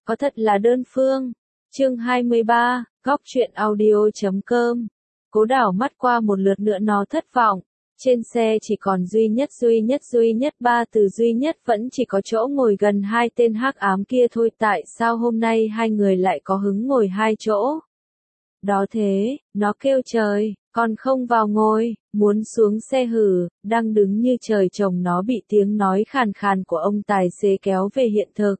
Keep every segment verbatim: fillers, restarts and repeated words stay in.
Có thật là đơn phương. Chương hai mươi ba, góc truyện audio chấm com. Cố đảo mắt qua một lượt nữa nó thất vọng. Trên xe chỉ còn duy nhất duy nhất duy nhất ba từ duy nhất vẫn chỉ có chỗ ngồi gần hai tên hắc ám kia thôi. Tại sao hôm nay hai người lại có hứng ngồi hai chỗ? Đó thế, nó kêu trời, còn không vào ngồi, muốn xuống xe hử, đang đứng như trời trồng nó bị tiếng nói khàn khàn của ông tài xế kéo về hiện thực.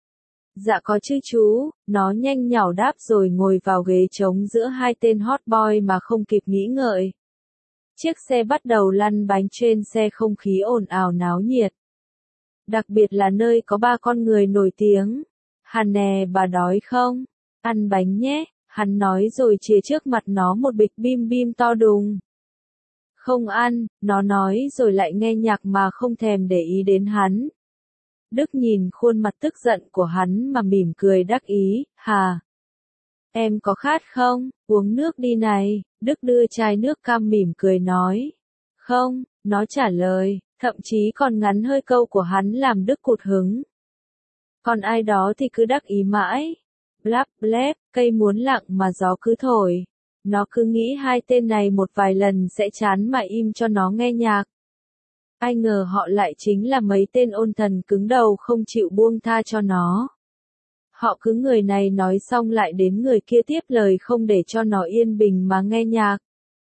Dạ có chứ chú, nó nhanh nhảu đáp rồi ngồi vào ghế trống giữa hai tên hot boy mà không kịp nghĩ ngợi. Chiếc xe bắt đầu lăn bánh, trên xe không khí ồn ào náo nhiệt. Đặc biệt là nơi có ba con người nổi tiếng. Hàn nè, bà đói không? Ăn bánh nhé, hắn nói rồi chìa trước mặt nó một bịch bim bim to đùng. Không ăn, nó nói rồi lại nghe nhạc mà không thèm để ý đến hắn. Đức nhìn khuôn mặt tức giận của hắn mà mỉm cười đắc ý, hà. Em có khát không? Uống nước đi này. Đức đưa chai nước cam mỉm cười nói. Không, nó trả lời, thậm chí còn ngắn hơi câu của hắn làm Đức cụt hứng. Còn ai đó thì cứ đắc ý mãi. Blap blep, cây muốn lặng mà gió cứ thổi. Nó cứ nghĩ hai tên này một vài lần sẽ chán mà im cho nó nghe nhạc. Ai ngờ họ lại chính là mấy tên ôn thần cứng đầu không chịu buông tha cho nó. Họ cứ người này nói xong lại đến người kia tiếp lời không để cho nó yên bình mà nghe nhạc.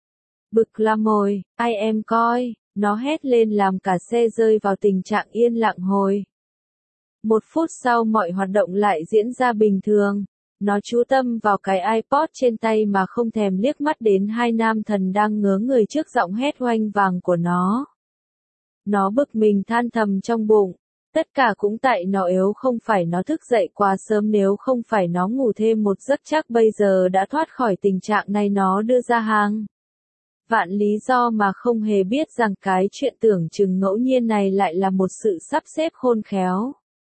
Bực lắm rồi, ai em coi, nó hét lên làm cả xe rơi vào tình trạng yên lặng hồi. Một phút sau mọi hoạt động lại diễn ra bình thường. Nó chú tâm vào cái iPod trên tay mà không thèm liếc mắt đến hai nam thần đang ngớ người trước giọng hét oanh vàng của nó. Nó bực mình than thầm trong bụng. Tất cả cũng tại nó yếu, không phải nó thức dậy quá sớm, nếu không phải nó ngủ thêm một giấc chắc bây giờ đã thoát khỏi tình trạng này. Nó đưa ra hàng vạn lý do mà không hề biết rằng cái chuyện tưởng chừng ngẫu nhiên này lại là một sự sắp xếp khôn khéo.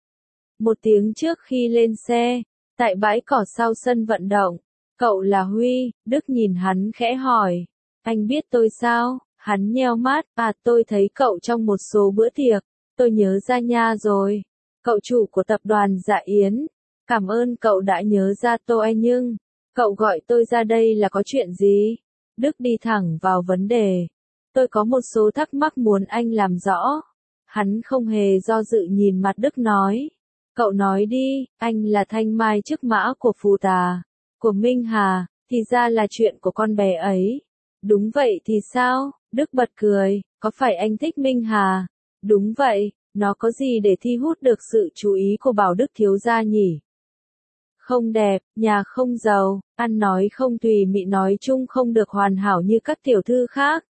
Một tiếng trước khi lên xe, tại bãi cỏ sau sân vận động, cậu là Huy, Đức nhìn hắn khẽ hỏi, anh biết tôi sao? Hắn nheo mắt, à tôi thấy cậu trong một số bữa tiệc, tôi nhớ ra nha rồi, cậu chủ của tập đoàn Dạ Yến, cảm ơn cậu đã nhớ ra tôi, nhưng, cậu gọi tôi ra đây là có chuyện gì? Đức đi thẳng vào vấn đề, tôi có một số thắc mắc muốn anh làm rõ. Hắn không hề do dự nhìn mặt Đức nói, cậu nói đi, anh là thanh mai trúc mã của Phù Tà, của Minh Hà, thì ra là chuyện của con bé ấy. Đúng vậy thì sao? Đức bật cười, có phải anh thích Minh Hà? Đúng vậy, nó có gì để thi hút được sự chú ý của Bảo Đức thiếu gia nhỉ? Không đẹp, nhà không giàu, ăn nói không tùy mị, nói chung không được hoàn hảo như các tiểu thư khác.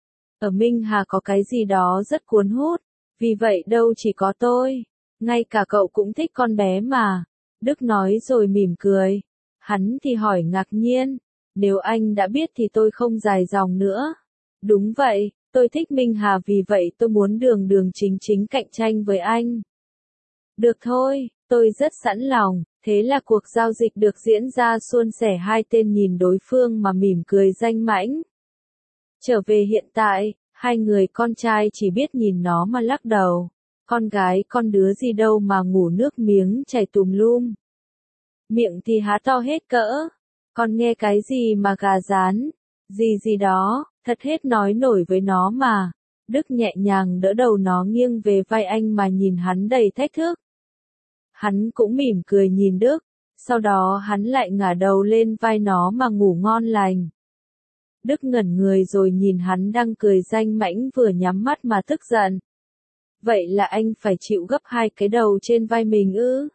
Ở Minh Hà có cái gì đó rất cuốn hút, vì vậy đâu chỉ có tôi, ngay cả cậu cũng thích con bé mà. Đức nói rồi mỉm cười. Hắn thì hỏi ngạc nhiên, nếu anh đã biết thì tôi không dài dòng nữa. Đúng vậy, tôi thích Minh Hà vì vậy tôi muốn đường đường chính chính cạnh tranh với anh. Được thôi, tôi rất sẵn lòng, thế là cuộc giao dịch được diễn ra suôn sẻ, hai tên nhìn đối phương mà mỉm cười danh mãnh. Trở về hiện tại, hai người con trai chỉ biết nhìn nó mà lắc đầu, con gái con đứa gì đâu mà ngủ nước miếng chảy tùm lum. Miệng thì há to hết cỡ, con nghe cái gì mà gà rán, gì gì đó, thật hết nói nổi với nó mà. Đức nhẹ nhàng đỡ đầu nó nghiêng về vai anh mà nhìn hắn đầy thách thức. Hắn cũng mỉm cười nhìn Đức, sau đó hắn lại ngả đầu lên vai nó mà ngủ ngon lành. Đức ngẩn người rồi nhìn hắn đang cười danh mãnh vừa nhắm mắt mà tức giận. Vậy là anh phải chịu gấp hai cái đầu trên vai mình ư?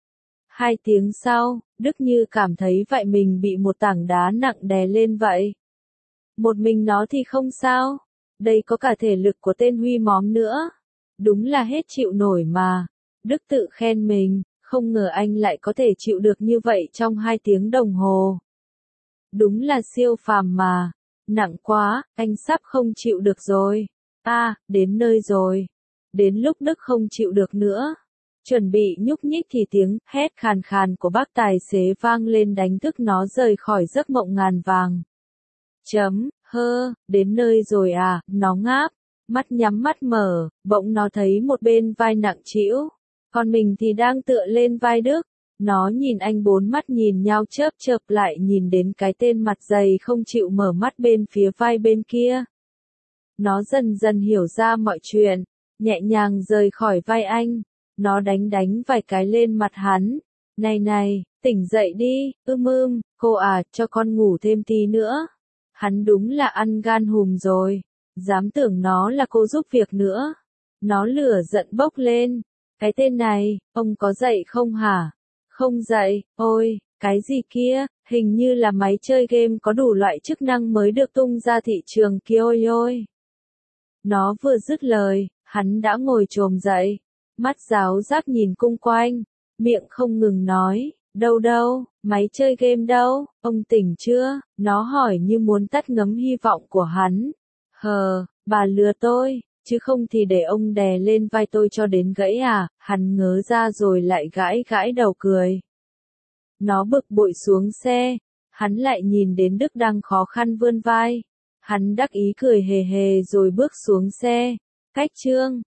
Hai tiếng sau, Đức như cảm thấy vậy mình bị một tảng đá nặng đè lên vậy. Một mình nó thì không sao, đây có cả thể lực của tên Huy móm nữa. Đúng là hết chịu nổi mà. Đức tự khen mình, không ngờ anh lại có thể chịu được như vậy trong hai tiếng đồng hồ. Đúng là siêu phàm mà. Nặng quá, anh sắp không chịu được rồi. À, đến nơi rồi. Đến lúc Đức không chịu được nữa. Chuẩn bị nhúc nhích thì tiếng hét khàn khàn của bác tài xế vang lên đánh thức nó rời khỏi giấc mộng ngàn vàng. Chấm, hơ, đến nơi rồi à, nó ngáp, mắt nhắm mắt mở, bỗng nó thấy một bên vai nặng trĩu, còn mình thì đang tựa lên vai Đức. Nó nhìn anh bốn mắt nhìn nhau chớp chớp lại nhìn đến cái tên mặt dày không chịu mở mắt bên phía vai bên kia. Nó dần dần hiểu ra mọi chuyện, nhẹ nhàng rời khỏi vai anh. Nó đánh đánh vài cái lên mặt hắn. Này này, tỉnh dậy đi, ưm ưm, cô à, cho con ngủ thêm tí nữa. Hắn đúng là ăn gan hùm rồi, dám tưởng nó là cô giúp việc nữa. Nó lửa giận bốc lên. Cái tên này, ông có dậy không hả? Không dậy, ôi, cái gì kia, hình như là máy chơi game có đủ loại chức năng mới được tung ra thị trường kia ôi ôi. Nó vừa dứt lời, hắn đã ngồi chồm dậy, mắt giáo giác nhìn cung quanh, miệng không ngừng nói, đâu đâu, máy chơi game đâu, ông tỉnh chưa? Nó hỏi như muốn tắt ngấm hy vọng của hắn. Hờ, bà lừa tôi, chứ không thì để ông đè lên vai tôi cho đến gãy à, hắn ngớ ra rồi lại gãi gãi đầu cười. Nó bực bội xuống xe, hắn lại nhìn đến Đức đang khó khăn vươn vai. Hắn đắc ý cười hề hề rồi bước xuống xe. Cách chương